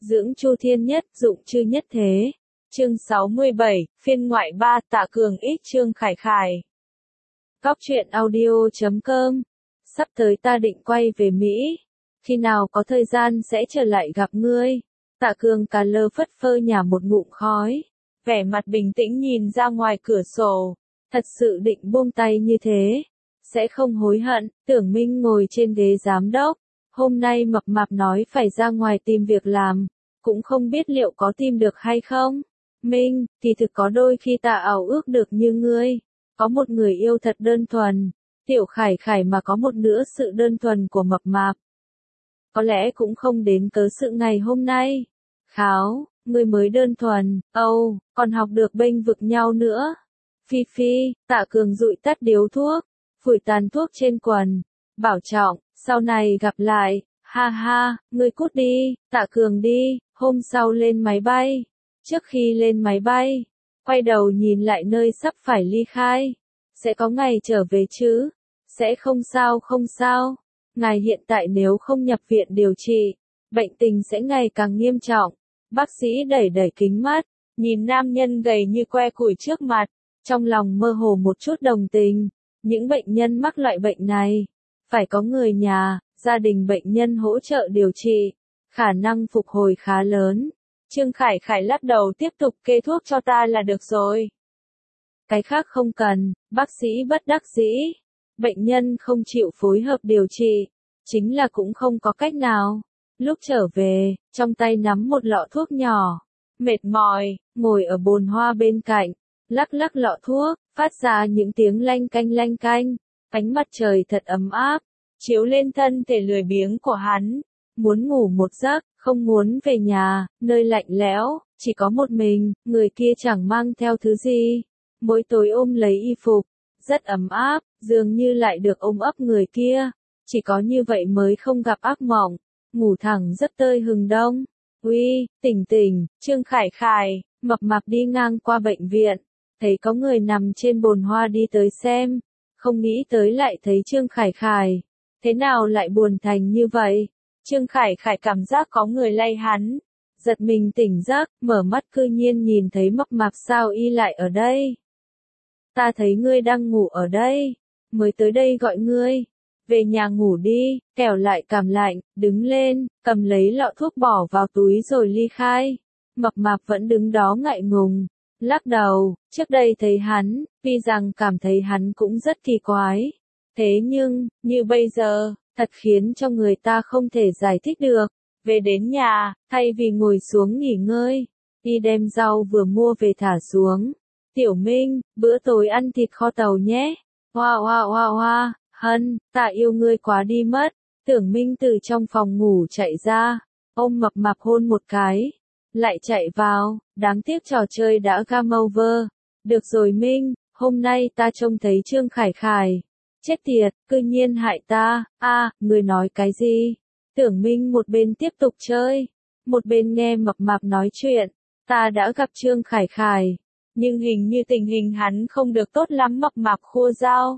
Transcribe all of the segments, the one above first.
Dưỡng Chu Thiên Nhất, dụng chư nhất thế. Chương 67, phiên ngoại 3, Tạ Cường X Trương Khải Khải. Góc truyện audio.com. Sắp tới ta định quay về Mỹ. Khi nào có thời gian sẽ trở lại gặp ngươi. Tạ Cường cà lơ phất phơ nhả một ngụm khói. Vẻ mặt bình tĩnh nhìn ra ngoài cửa sổ. Thật sự định buông tay như thế. Sẽ không hối hận. Tưởng Minh ngồi trên ghế giám đốc. Hôm nay mập mạp nói phải ra ngoài tìm việc làm. Cũng không biết liệu có tìm được hay không. Minh, kỳ thực có đôi khi ta ảo ước được như ngươi. Có một người yêu thật đơn thuần. Tiểu Khải Khải mà có một nửa sự đơn thuần của mập mạp. Có lẽ cũng không đến cớ sự ngày hôm nay. Kháo, ngươi mới đơn thuần, còn học được bênh vực nhau nữa. Phi Phi, Tạ Cường dụi tắt điếu thuốc, phủi tàn thuốc trên quần. Bảo trọng, sau này gặp lại, ha ha, ngươi cút đi, Tạ Cường đi. Hôm sau lên máy bay. Trước khi lên máy bay, quay đầu nhìn lại nơi sắp phải ly khai. Sẽ có ngày trở về chứ? Sẽ không sao. Ngài hiện tại nếu không nhập viện điều trị, bệnh tình sẽ ngày càng nghiêm trọng. Bác sĩ đẩy kính mắt, nhìn nam nhân gầy như que củi trước mặt, trong lòng mơ hồ một chút đồng tình. Những bệnh nhân mắc loại bệnh này, phải có người nhà, gia đình bệnh nhân hỗ trợ điều trị, khả năng phục hồi khá lớn. Trương Khải Khải lắc đầu tiếp tục kê thuốc cho ta là được rồi. Cái khác không cần, bác sĩ bất đắc dĩ. Bệnh nhân không chịu phối hợp điều trị, chính là cũng không có cách nào. Lúc trở về, trong tay nắm một lọ thuốc nhỏ. Mệt mỏi, ngồi ở bồn hoa bên cạnh, lắc lọ thuốc, phát ra những tiếng lanh canh. Ánh mặt trời thật ấm áp, chiếu lên thân thể lười biếng của hắn. Muốn ngủ một giấc, không muốn về nhà, nơi lạnh lẽo, chỉ có một mình, người kia chẳng mang theo thứ gì. Mỗi tối ôm lấy y phục, rất ấm áp, dường như lại được ôm ấp người kia. Chỉ có như vậy mới không gặp ác mộng, ngủ thẳng rất tơi hừng đông. Uy, tỉnh, Trương Khải Khải, mập mạp đi ngang qua bệnh viện, thấy có người nằm trên bồn hoa đi tới xem, không nghĩ tới lại thấy Trương Khải Khải. Thế nào lại buồn thành như vậy? Trương Khải Khải cảm giác có người lay hắn, giật mình tỉnh giấc, mở mắt cư nhiên nhìn thấy mập mạp sao y lại ở đây. Ta thấy ngươi đang ngủ ở đây, mới tới đây gọi ngươi, về nhà ngủ đi, kẻo lại cảm lạnh, đứng lên, cầm lấy lọ thuốc bỏ vào túi rồi ly khai. Mập mạp vẫn đứng đó ngại ngùng, lắc đầu, trước đây thấy hắn, vì rằng cảm thấy hắn cũng rất kỳ quái. Thế nhưng, như bây giờ, thật khiến cho người ta không thể giải thích được. Về đến nhà, thay vì ngồi xuống nghỉ ngơi, y đem rau vừa mua về thả xuống. Tiểu Minh, bữa tối ăn thịt kho tàu nhé. Hoa, Hân, ta yêu ngươi quá đi mất. Tưởng Minh từ trong phòng ngủ chạy ra, ôm mập mạp hôn một cái, lại chạy vào, đáng tiếc trò chơi đã game over. Được rồi Minh, hôm nay ta trông thấy Trương Khải Khải. Chết tiệt, cư nhiên hại ta. Ngươi nói cái gì? Tưởng Minh một bên tiếp tục chơi, một bên nghe mập mạp nói chuyện. Ta đã gặp Trương Khải Khải, nhưng hình như tình hình hắn không được tốt lắm. Mập mạp khua dao,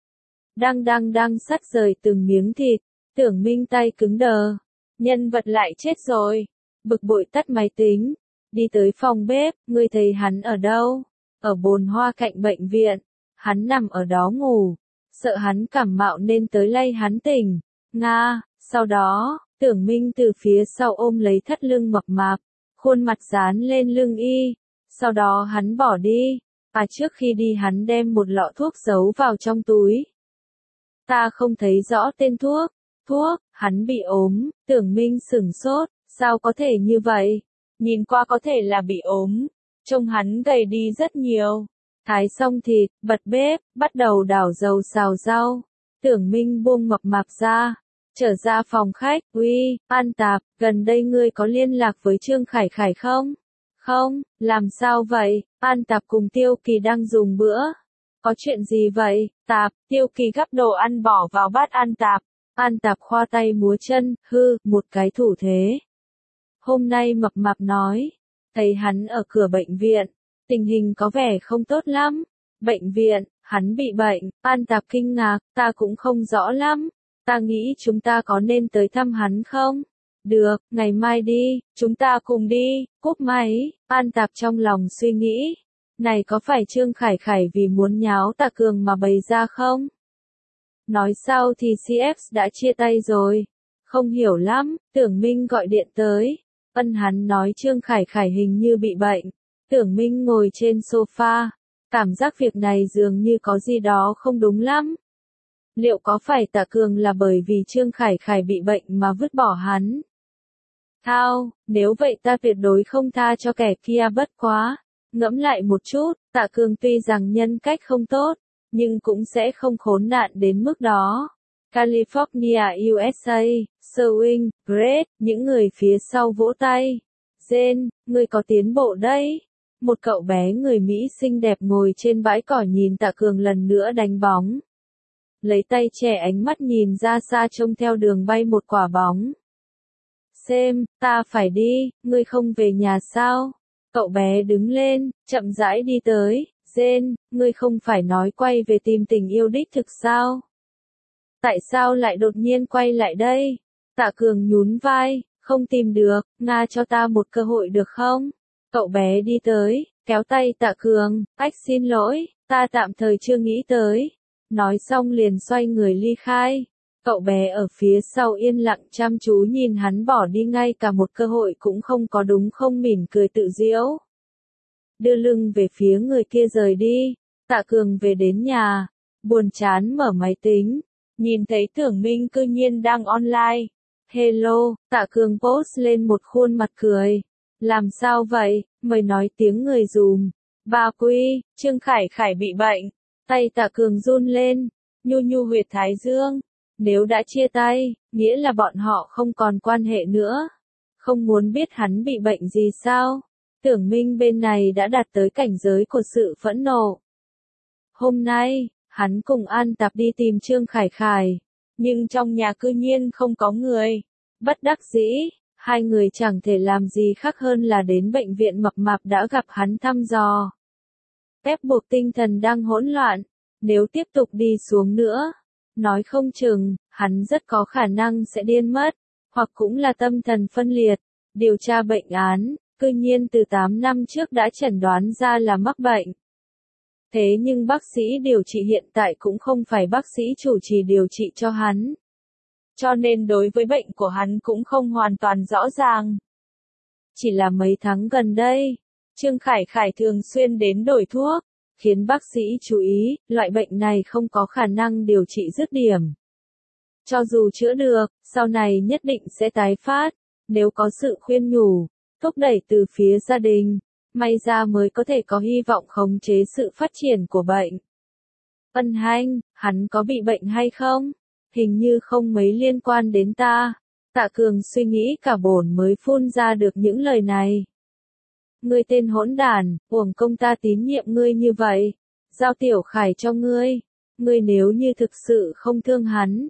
đang sắt rời từng miếng thịt. Tưởng Minh tay cứng đờ, nhân vật lại chết rồi. Bực bội tắt máy tính, đi tới phòng bếp. Ngươi thấy hắn ở đâu? Ở bồn hoa cạnh bệnh viện. Hắn nằm ở đó ngủ, sợ hắn cảm mạo nên tới lay hắn tỉnh. Sau đó, Tưởng Minh từ phía sau ôm lấy thắt lưng mập mạp, khuôn mặt dán lên lưng y. Sau đó hắn bỏ đi. Trước khi đi hắn đem một lọ thuốc giấu vào trong túi. Ta không thấy rõ tên thuốc. Hắn bị ốm. Tưởng Minh sửng sốt, sao có thể như vậy? Nhìn qua có thể là bị ốm. Trông hắn gầy đi rất nhiều. Thái xong thịt, bật bếp, bắt đầu đảo dầu xào rau. Tưởng Minh buông mập mạp ra, trở ra phòng khách. Uy, An Tạp, gần đây ngươi có liên lạc với Trương Khải Khải không? Không, làm sao vậy? An Tạp cùng Tiêu Kỳ đang dùng bữa. Có chuyện gì vậy? Tạp, Tiêu Kỳ gắp đồ ăn bỏ vào bát An Tạp. An Tạp khoa tay múa chân, một cái thủ thế. Hôm nay mập mạp nói, thấy hắn ở cửa bệnh viện, tình hình có vẻ không tốt lắm. Bệnh viện, hắn bị bệnh. An Tạp kinh ngạc, ta cũng không rõ lắm. Ta nghĩ chúng ta có nên tới thăm hắn không? Được, ngày mai đi, chúng ta cùng đi, cúp máy, An Tạp trong lòng suy nghĩ. Này có phải Trương Khải Khải vì muốn nháo Tạ Cường mà bày ra không? Nói sau thì CF đã chia tay rồi. Không hiểu lắm, Tưởng Minh gọi điện tới. Hắn nói Trương Khải Khải hình như bị bệnh. Tưởng Minh ngồi trên sofa. Cảm giác việc này dường như có gì đó không đúng lắm. Liệu có phải Tạ Cường là bởi vì Trương Khải Khải bị bệnh mà vứt bỏ hắn? Thao, nếu vậy ta tuyệt đối không tha cho kẻ kia bất quá. Ngẫm lại một chút, Tạ Cường tuy rằng nhân cách không tốt, nhưng cũng sẽ không khốn nạn đến mức đó. California, USA, Sewing, Great, những người phía sau vỗ tay. Jen, người có tiến bộ đấy. Một cậu bé người Mỹ xinh đẹp ngồi trên bãi cỏ nhìn Tạ Cường lần nữa đánh bóng. Lấy tay che ánh mắt nhìn ra xa trông theo đường bay một quả bóng. Xem, ta phải đi, ngươi không về nhà sao? Cậu bé đứng lên, chậm rãi đi tới. Jen, ngươi không phải nói quay về tìm tình yêu đích thực sao? Tại sao lại đột nhiên quay lại đây? Tạ Cường nhún vai, không tìm được, Nga cho ta một cơ hội được không? Cậu bé đi tới, kéo tay Tạ Cường, ách xin lỗi, ta tạm thời chưa nghĩ tới. Nói xong liền xoay người ly khai. Cậu bé ở phía sau yên lặng chăm chú nhìn hắn bỏ đi, ngay cả một cơ hội cũng không có đúng không, mỉm cười tự giễu. Đưa lưng về phía người kia rời đi. Tạ Cường về đến nhà, buồn chán mở máy tính, nhìn thấy Tưởng Minh cư nhiên đang online. Hello, Tạ Cường post lên một khuôn mặt cười. Làm sao vậy, mời nói tiếng người dùm. Bà Quy, Trương Khải Khải bị bệnh. Tay Tạ Cường run lên, nhu nhu huyệt thái dương. Nếu đã chia tay, nghĩa là bọn họ không còn quan hệ nữa. Không muốn biết hắn bị bệnh gì sao? Tưởng Minh bên này đã đạt tới cảnh giới của sự phẫn nộ. Hôm nay, hắn cùng An Tạp đi tìm Trương Khải Khải, nhưng trong nhà cư nhiên không có người. Bất đắc dĩ, hai người chẳng thể làm gì khác hơn là đến bệnh viện mập mạp đã gặp hắn thăm dò. Ép buộc tinh thần đang hỗn loạn, nếu tiếp tục đi xuống nữa, nói không chừng, hắn rất có khả năng sẽ điên mất, hoặc cũng là tâm thần phân liệt. Điều tra bệnh án, cư nhiên từ 8 năm trước đã chẩn đoán ra là mắc bệnh. Thế nhưng bác sĩ điều trị hiện tại cũng không phải bác sĩ chủ trì điều trị cho hắn. Cho nên đối với bệnh của hắn cũng không hoàn toàn rõ ràng. Chỉ là mấy tháng gần đây, Trương Khải Khải thường xuyên đến đổi thuốc, khiến bác sĩ chú ý, loại bệnh này không có khả năng điều trị dứt điểm. Cho dù chữa được, sau này nhất định sẽ tái phát, nếu có sự khuyên nhủ, thúc đẩy từ phía gia đình, may ra mới có thể có hy vọng khống chế sự phát triển của bệnh. Hanh, hắn có bị bệnh hay không? Hình như không mấy liên quan đến ta. Tạ Cường suy nghĩ cả bồn mới phun ra được những lời này. Ngươi tên hỗn đản, uổng công ta tín nhiệm ngươi như vậy. Giao Tiểu Khải cho ngươi. Ngươi nếu như thực sự không thương hắn.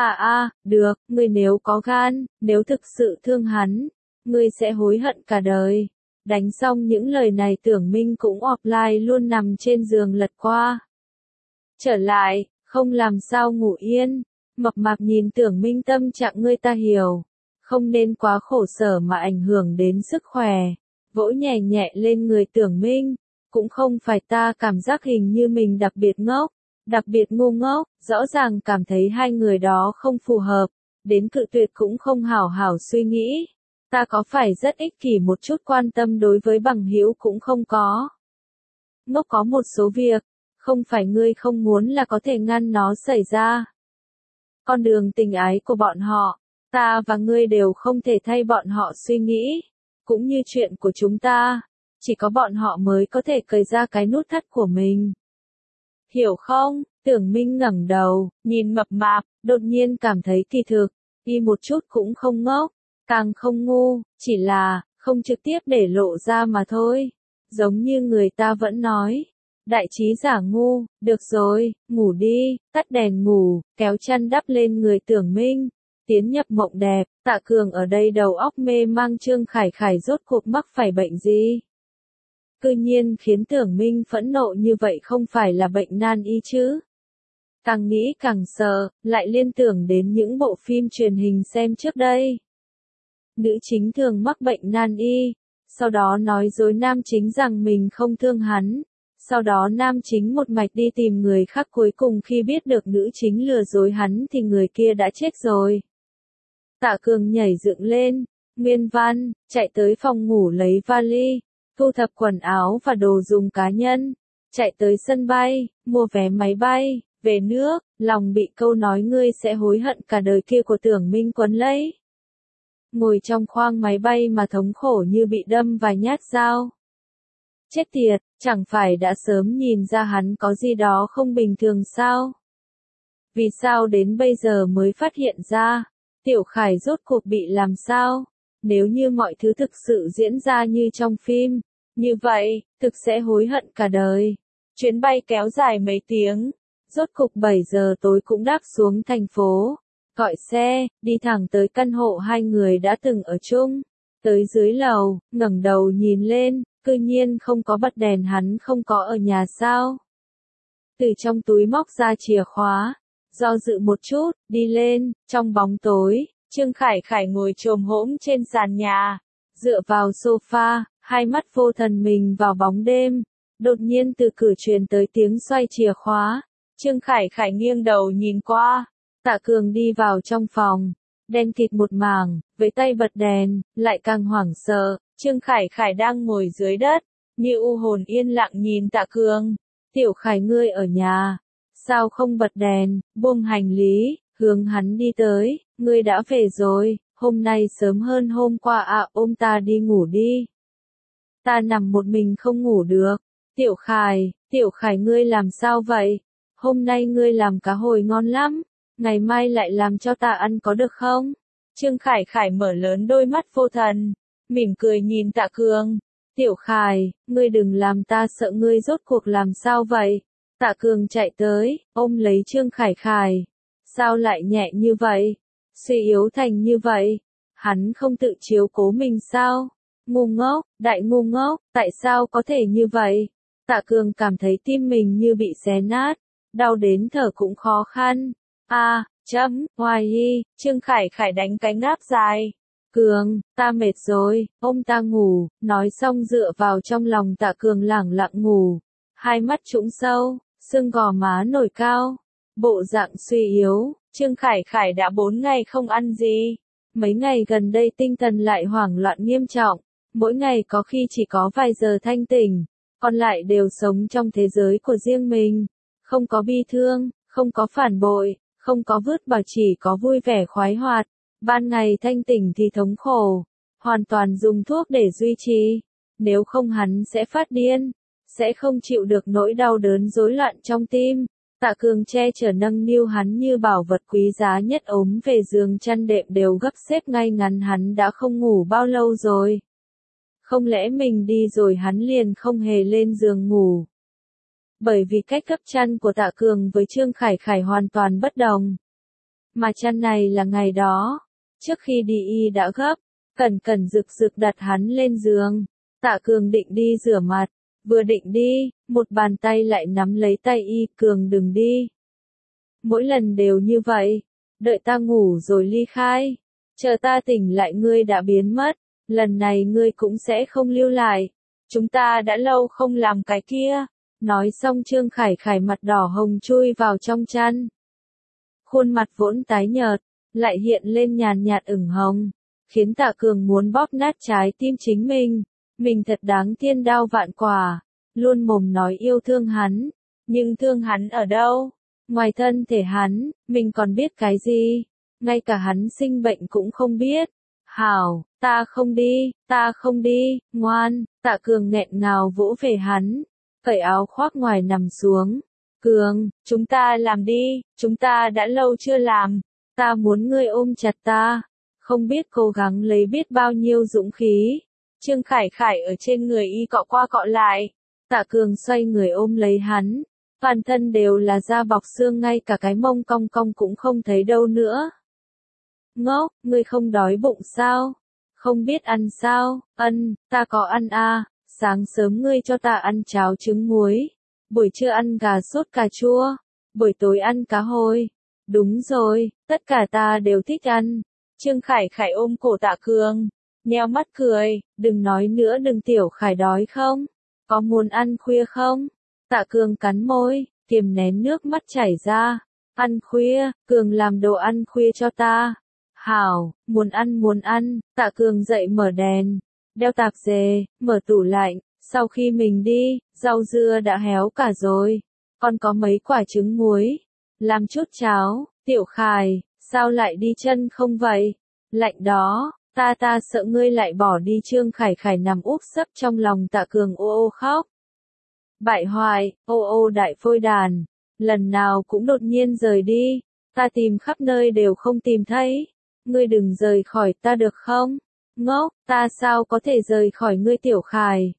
Được, ngươi nếu có gan, nếu thực sự thương hắn, ngươi sẽ hối hận cả đời. Đánh xong những lời này Tưởng Minh cũng offline luôn, nằm trên giường lật qua. Trở lại, không làm sao ngủ yên. Mập mạp nhìn Tưởng Minh, tâm trạng ngươi ta hiểu. Không nên quá khổ sở mà ảnh hưởng đến sức khỏe. Vỗ nhẹ nhẹ lên người Tưởng Minh. Cũng không phải ta cảm giác hình như mình đặc biệt ngốc, đặc biệt ngu ngốc, rõ ràng cảm thấy hai người đó không phù hợp. Đến cự tuyệt cũng không hảo hảo suy nghĩ. Ta có phải rất ích kỷ, một chút quan tâm đối với bằng hữu cũng không có. Ngốc có một số việc, không phải ngươi không muốn là có thể ngăn nó xảy ra. Con đường tình ái của bọn họ, ta và ngươi đều không thể thay bọn họ suy nghĩ. Cũng như chuyện của chúng ta, chỉ có bọn họ mới có thể cởi ra cái nút thắt của mình. Hiểu không? Tưởng Minh ngẩng đầu, nhìn mập mạp, đột nhiên cảm thấy kỳ thực, y một chút cũng không ngốc, càng không ngu, chỉ là, không trực tiếp để lộ ra mà thôi. Giống như người ta vẫn nói, đại trí giả ngu, được rồi, ngủ đi, tắt đèn ngủ, kéo chăn đắp lên người Tưởng Minh, tiến nhập mộng đẹp. Tạ Cường ở đây đầu óc mê mang, Trương Khải Khải rốt cuộc mắc phải bệnh gì? Cư nhiên khiến Tưởng Minh phẫn nộ như vậy, không phải là bệnh nan y chứ? Càng nghĩ càng sợ, lại liên tưởng đến những bộ phim truyền hình xem trước đây. nữ chính thường mắc bệnh nan y, sau đó nói dối nam chính rằng mình không thương hắn. Sau đó nam chính một mạch đi tìm người khác, cuối cùng khi biết được nữ chính lừa dối hắn thì người kia đã chết rồi. Tạ Cường nhảy dựng lên, nguyên văn, chạy tới phòng ngủ lấy vali, thu thập quần áo và đồ dùng cá nhân, chạy tới sân bay, mua vé máy bay, về nước, lòng bị câu nói ngươi sẽ hối hận cả đời kia của Tưởng Minh quấn lấy. Ngồi trong khoang máy bay mà thống khổ như bị đâm vài nhát dao. Chết tiệt, chẳng phải đã sớm nhìn ra hắn có gì đó không bình thường sao? Vì sao đến bây giờ mới phát hiện ra? Tiểu Khải rốt cuộc bị làm sao? Nếu như mọi thứ thực sự diễn ra như trong phim, như vậy, thực sẽ hối hận cả đời. Chuyến bay kéo dài mấy tiếng, rốt cục 7 giờ tối cũng đáp xuống thành phố. Gọi xe, đi thẳng tới căn hộ hai người đã từng ở chung. Tới dưới lầu, ngẩng đầu nhìn lên, cư nhiên không có bật đèn, hắn không có ở nhà sao? Từ trong túi móc ra chìa khóa, do dự một chút, đi lên, trong bóng tối, Trương Khải Khải ngồi chồm hổm trên sàn nhà, dựa vào sofa, hai mắt vô thần mình vào bóng đêm. Đột nhiên từ cửa truyền tới tiếng xoay chìa khóa, Trương Khải Khải nghiêng đầu nhìn qua, Tạ Cường đi vào trong phòng, đen kịt một mảng, với tay bật đèn, lại càng hoảng sợ. Trương Khải Khải đang ngồi dưới đất, như u hồn yên lặng nhìn Tạ Cường. Tiểu Khải ngươi ở nhà, sao không bật đèn, buông hành lý, hướng hắn đi tới, ngươi đã về rồi, hôm nay sớm hơn hôm qua à, ôm ta đi ngủ đi. Ta nằm một mình không ngủ được. Tiểu Khải ngươi làm sao vậy? Hôm nay ngươi làm cá hồi ngon lắm, ngày mai lại làm cho ta ăn có được không? Trương Khải Khải mở lớn đôi mắt vô thần, mỉm cười nhìn Tạ Cường. Tiểu Khải, ngươi đừng làm ta sợ, ngươi rốt cuộc làm sao vậy? Tạ Cường chạy tới, ôm lấy Trương Khải Khải. Sao lại nhẹ như vậy? Suy yếu thành như vậy? Hắn không tự chiếu cố mình sao? Ngu ngốc, đại ngu ngốc, tại sao có thể như vậy? Tạ Cường cảm thấy tim mình như bị xé nát, đau đến thở cũng khó khăn. Hoài hi, Trương Khải Khải đánh cánh áp dài. Cường, ta mệt rồi, ôm ta ngủ, nói xong dựa vào trong lòng Tạ Cường lẳng lặng ngủ. Hai mắt trũng sâu, xương gò má nổi cao, bộ dạng suy yếu. Trương Khải Khải đã 4 ngày không ăn gì. Mấy ngày gần đây tinh thần lại hoảng loạn nghiêm trọng, mỗi ngày có khi chỉ có vài giờ thanh tỉnh, còn lại đều sống trong thế giới của riêng mình. Không có bi thương, không có phản bội, không có vứt bỏ, chỉ có vui vẻ khoái hoạt. Ban ngày thanh tỉnh thì thống khổ, hoàn toàn dùng thuốc để duy trì. Nếu không hắn sẽ phát điên, sẽ không chịu được nỗi đau đớn rối loạn trong tim. Tạ Cường che chở nâng niu hắn như bảo vật quý giá nhất, ốm về giường chăn đệm đều gấp xếp ngay ngắn. Hắn đã không ngủ bao lâu rồi? Không lẽ mình đi rồi hắn liền không hề lên giường ngủ? Bởi vì cách gấp chăn của Tạ Cường với Trương Khải Khải hoàn toàn bất đồng. Mà chăn này là ngày đó, trước khi đi y đã gấp, cẩn cẩn rực rực đặt hắn lên giường. Tạ Cường định đi rửa mặt, vừa định đi, một bàn tay lại nắm lấy tay y, Cường đừng đi. Mỗi lần đều như vậy, đợi ta ngủ rồi ly khai, chờ ta tỉnh lại ngươi đã biến mất, lần này ngươi cũng sẽ không lưu lại. Chúng ta đã lâu không làm cái kia. Nói xong Trương Khải Khải mặt đỏ hồng chui vào trong chăn. Khuôn mặt vốn tái nhợt, lại hiện lên nhàn nhạt ửng hồng, khiến Tạ Cường muốn bóp nát trái tim chính mình. Mình thật đáng thiên đao vạn quả, luôn mồm nói yêu thương hắn, nhưng thương hắn ở đâu? Ngoài thân thể hắn, mình còn biết cái gì? Ngay cả hắn sinh bệnh cũng không biết. Hảo, ta không đi, ngoan. Tạ Cường nghẹn ngào vỗ về hắn, cởi áo khoác ngoài nằm xuống. Cường, chúng ta làm đi, chúng ta đã lâu chưa làm. Ta muốn ngươi ôm chặt ta. Không biết cố gắng lấy biết bao nhiêu dũng khí. Trương Khải Khải ở trên người y cọ qua cọ lại. Tạ Cường xoay người ôm lấy hắn. Toàn thân đều là da bọc xương, ngay cả cái mông cong cong cũng không thấy đâu nữa. Ngốc, ngươi không đói bụng sao? Không biết ăn sao? Ta có ăn à. Sáng sớm ngươi cho ta ăn cháo trứng muối. Buổi trưa ăn gà sốt cà chua. Buổi tối ăn cá hồi. Đúng rồi, tất cả ta đều thích ăn. Trương Khải Khải ôm cổ Tạ Cường, nheo mắt cười, đừng nói nữa, đừng, Tiểu Khải đói không? Có muốn ăn khuya không? Tạ Cường cắn môi, kiềm nén nước mắt chảy ra. Ăn khuya, Cường làm đồ ăn khuya cho ta. Hảo, muốn ăn, Tạ Cường dậy mở đèn, đeo tạp dề, mở tủ lạnh, sau khi mình đi, rau dưa đã héo cả rồi. Còn có mấy quả trứng muối, làm chút cháo. Tiểu Khải, sao lại đi chân không vậy? Lạnh đó, ta sợ ngươi lại bỏ đi. Trương Khải Khải nằm úp sấp trong lòng Tạ Cường ô ô khóc. Bại hoại, ô ô đại phôi đàn, lần nào cũng đột nhiên rời đi, ta tìm khắp nơi đều không tìm thấy, ngươi đừng rời khỏi ta được không? Ngốc, ta sao có thể rời khỏi ngươi? Tiểu Khải,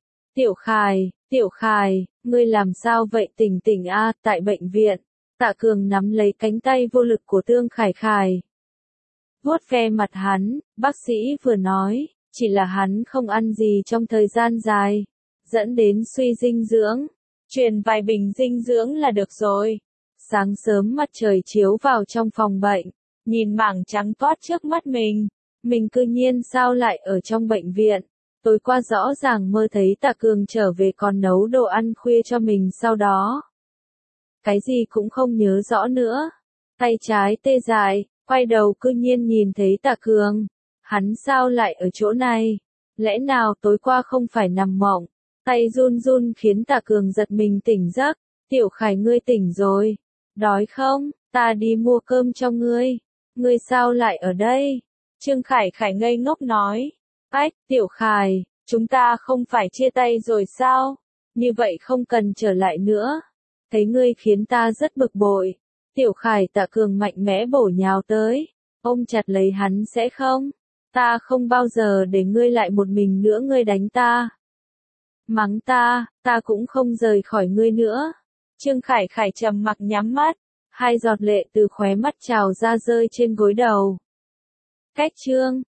Tiểu Khải, ngươi làm sao vậy? Tỉnh a, tại bệnh viện. Tạ Cường nắm lấy cánh tay vô lực của Trương Khải Khải, vuốt ve mặt hắn, bác sĩ vừa nói, chỉ là hắn không ăn gì trong thời gian dài, dẫn đến suy dinh dưỡng, truyền vài bình dinh dưỡng là được rồi. Sáng sớm mặt trời chiếu vào trong phòng bệnh, nhìn mảng trắng toát trước mắt mình cư nhiên sao lại ở trong bệnh viện. Tối qua rõ ràng mơ thấy Tạ Cường trở về còn nấu đồ ăn khuya cho mình, sau đó cái gì cũng không nhớ rõ nữa. Tay trái tê dại, quay đầu cư nhiên nhìn thấy Tạ Cường. Hắn sao lại ở chỗ này? Lẽ nào tối qua không phải nằm mộng? Tay run run khiến Tạ Cường giật mình tỉnh giấc. Tiểu Khải, ngươi tỉnh rồi. Đói không? Ta đi mua cơm cho ngươi. Ngươi sao lại ở đây? Trương Khải Khải ngây ngốc nói. Ách, Tiểu Khải, chúng ta không phải chia tay rồi sao? Như vậy không cần trở lại nữa. Thấy ngươi khiến ta rất bực bội. Tiểu Khải. Tạ Cường mạnh mẽ bổ nhào tới, ôm chặt lấy hắn. Sẽ không? Ta không bao giờ để ngươi lại một mình nữa. Ngươi đánh ta, mắng ta, ta cũng không rời khỏi ngươi nữa. Trương Khải Khải trầm mặc nhắm mắt, hai giọt lệ từ khóe mắt trào ra rơi trên gối đầu. Cách chương